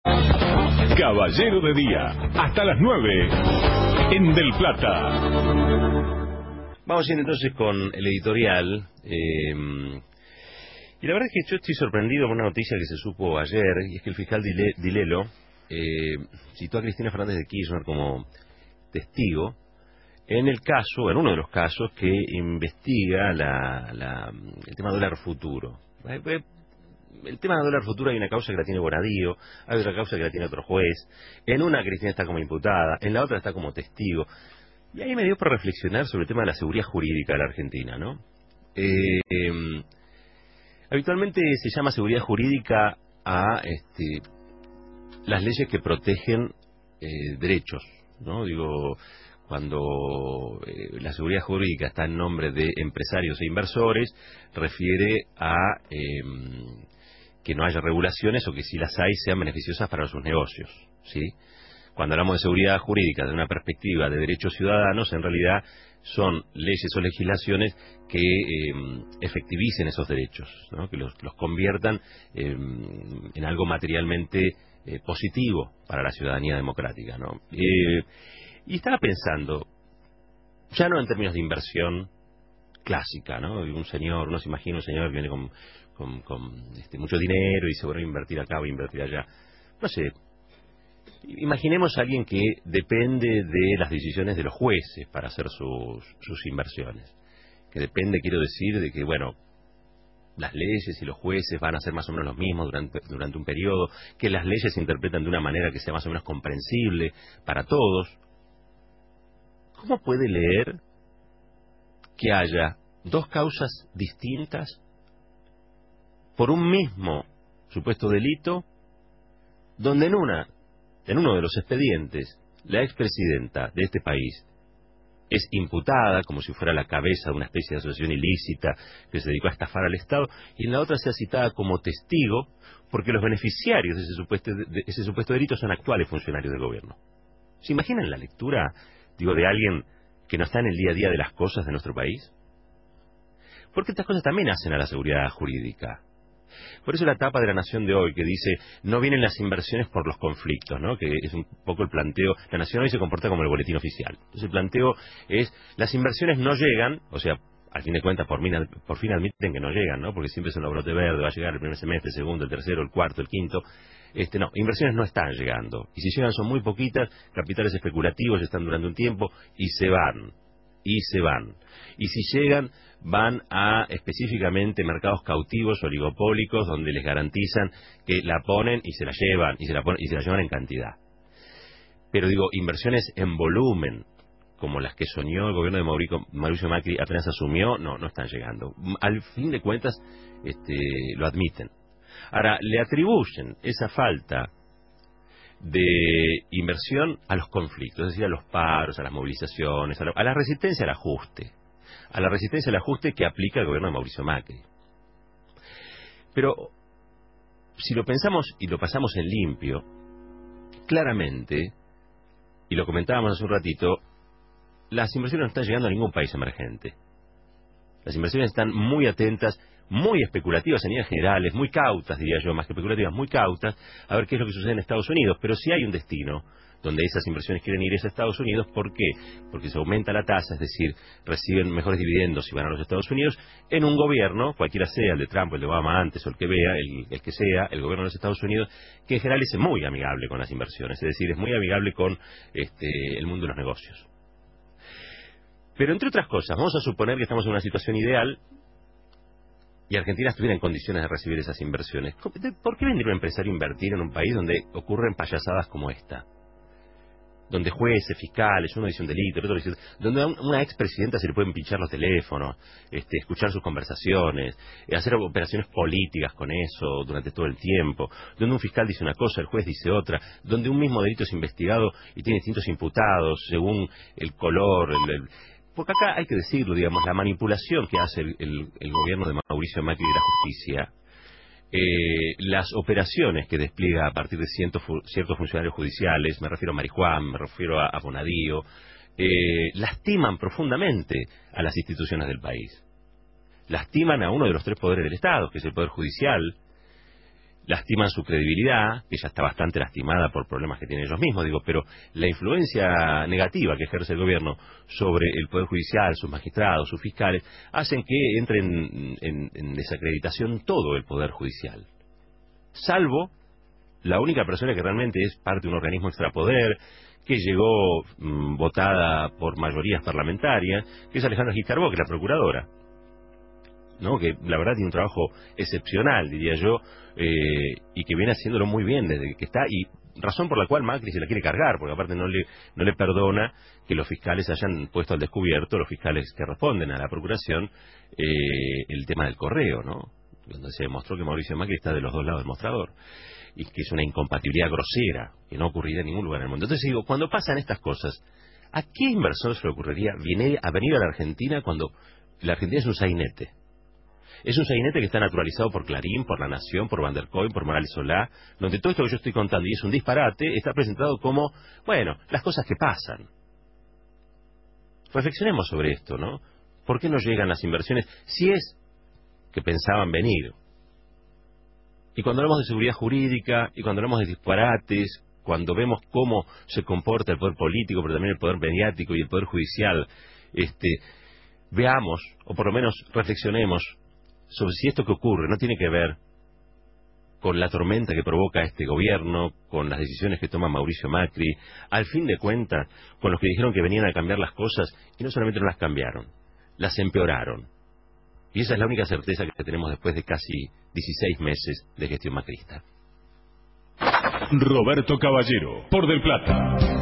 Caballero de Día, hasta las 9, en Del Plata. Vamos a ir entonces con el editorial. Y la verdad es que yo estoy sorprendido por una noticia que se supo ayer, y es que el fiscal Dilelo citó a Cristina Fernández de Kirchner como testigo en el caso, en uno de los casos que investiga el tema dólar futuro. El tema de dólar futuro hay una causa que la tiene Bonadío, hay otra causa que la tiene otro juez, en una Cristina está como imputada, en la otra está como testigo. Y ahí me dio por reflexionar sobre el tema de la seguridad jurídica de la Argentina, ¿no? Habitualmente se llama seguridad jurídica a las leyes que protegen derechos, ¿no? Digo, cuando la seguridad jurídica está en nombre de empresarios e inversores, refiere a que no haya regulaciones o que si las hay sean beneficiosas para sus negocios, ¿sí? Cuando hablamos de seguridad jurídica desde una perspectiva de derechos ciudadanos, en realidad son leyes o legislaciones que efectivicen esos derechos, ¿no? Que los conviertan en algo materialmente positivo para la ciudadanía democrática, ¿no? Y estaba pensando, ya no en términos de inversión clásica, ¿no? Un señor, uno se imagina un señor que viene con mucho dinero y dice, bueno, voy a invertir acá, voy a invertir allá. No sé, imaginemos a alguien que depende de las decisiones de los jueces para hacer sus inversiones. Que depende, quiero decir, de que, bueno, las leyes y los jueces van a ser más o menos los mismos durante un periodo, que las leyes se interpretan de una manera que sea más o menos comprensible para todos. ¿Cómo puede leer que haya dos causas distintas por un mismo supuesto delito, donde en uno de los expedientes, la expresidenta de este país es imputada como si fuera la cabeza de una especie de asociación ilícita que se dedicó a estafar al Estado, y en la otra sea citada como testigo porque los beneficiarios de ese supuesto delito son actuales funcionarios del gobierno? ¿Se imaginan la lectura, digo, de alguien que no está en el día a día de las cosas de nuestro país? Porque estas cosas también hacen a la seguridad jurídica. Por eso la tapa de La Nación de hoy, que dice, no vienen las inversiones por los conflictos, ¿no? Que es un poco el planteo. La Nación hoy se comporta como el boletín oficial. Entonces el planteo es, las inversiones no llegan, o sea, al fin de cuentas por fin admiten que no llegan, ¿no? Porque siempre es un brote verde, va a llegar el primer semestre, el segundo, el tercero, el cuarto, el quinto. No, inversiones no están llegando. Y si llegan son muy poquitas, capitales especulativos están durante un tiempo y se van. Y se van. Y si llegan, van a específicamente mercados cautivos, oligopólicos, donde les garantizan que la ponen y se la llevan, y se la llevan en cantidad. Pero digo, inversiones en volumen, como las que soñó el gobierno de Mauricio Macri apenas asumió, no están llegando. Al fin de cuentas, lo admiten. Ahora, le atribuyen esa falta de inversión a los conflictos, es decir, a los paros, a las movilizaciones, a la resistencia al ajuste. A la resistencia al ajuste que aplica el gobierno de Mauricio Macri. Pero, si lo pensamos y lo pasamos en limpio, claramente, y lo comentábamos hace un ratito, las inversiones no están llegando a ningún país emergente. Las inversiones están muy atentas, muy especulativas en líneas generales, muy cautas, diría yo, más que especulativas, muy cautas, a ver qué es lo que sucede en Estados Unidos. Pero si hay un destino donde esas inversiones quieren ir es a Estados Unidos, ¿por qué? Porque se aumenta la tasa, es decir, reciben mejores dividendos si van a los Estados Unidos, en un gobierno, cualquiera sea, el de Trump, el de Obama antes, o el que vea, el que sea, el gobierno de los Estados Unidos, que en general es muy amigable con las inversiones, es decir, es muy amigable con el mundo de los negocios. Pero entre otras cosas, vamos a suponer que estamos en una situación ideal y Argentina estuviera en condiciones de recibir esas inversiones. ¿Por qué vendría un empresario a invertir en un país donde ocurren payasadas como esta? Donde jueces, fiscales, uno dice un delito, el otro dice... Donde a una expresidenta se le pueden pinchar los teléfonos, escuchar sus conversaciones, hacer operaciones políticas con eso durante todo el tiempo, donde un fiscal dice una cosa, el juez dice otra, donde un mismo delito es investigado y tiene distintos imputados según el color... Porque acá hay que decirlo, digamos, la manipulación que hace el gobierno de Mauricio Macri de la justicia, las operaciones que despliega a partir de ciertos funcionarios judiciales, me refiero a Marijuán, me refiero a Bonadío, lastiman profundamente a las instituciones del país. Lastiman a uno de los tres poderes del Estado, que es el Poder Judicial, lastiman su credibilidad, que ya está bastante lastimada por problemas que tienen ellos mismos, digo, pero la influencia negativa que ejerce el gobierno sobre el Poder Judicial, sus magistrados, sus fiscales, hacen que entre en desacreditación todo el Poder Judicial. Salvo la única persona que realmente es parte de un organismo extrapoder, que llegó votada por mayorías parlamentarias, que es Alejandra Giscarbó, que es la procuradora, ¿no? Que la verdad tiene un trabajo excepcional, diría yo, y que viene haciéndolo muy bien desde que está, y razón por la cual Macri se la quiere cargar, porque aparte no le perdona que los fiscales hayan puesto al descubierto, los fiscales que responden a la procuración, el tema del correo, ¿no? Donde se demostró que Mauricio Macri está de los dos lados del mostrador, y que es una incompatibilidad grosera, que no ocurriría en ningún lugar en el mundo. Entonces digo, cuando pasan estas cosas, ¿a qué inversor se le ocurriría venir a la Argentina cuando la Argentina es un sainete? Es un sainete que está naturalizado por Clarín, por La Nación, por Van der Koy, por Morales Solá, donde todo esto que yo estoy contando, y es un disparate, está presentado como, bueno, las cosas que pasan. Reflexionemos sobre esto, ¿no? ¿Por qué no llegan las inversiones si es que pensaban venir? Y cuando hablamos de seguridad jurídica, y cuando hablamos de disparates, cuando vemos cómo se comporta el poder político, pero también el poder mediático y el poder judicial, veamos, o por lo menos reflexionemos sobre si esto que ocurre no tiene que ver con la tormenta que provoca este gobierno, con las decisiones que toma Mauricio Macri, al fin de cuentas, con los que dijeron que venían a cambiar las cosas, y no solamente no las cambiaron, las empeoraron. Y esa es la única certeza que tenemos después de casi 16 meses de gestión macrista. Roberto Caballero, por Del Plata.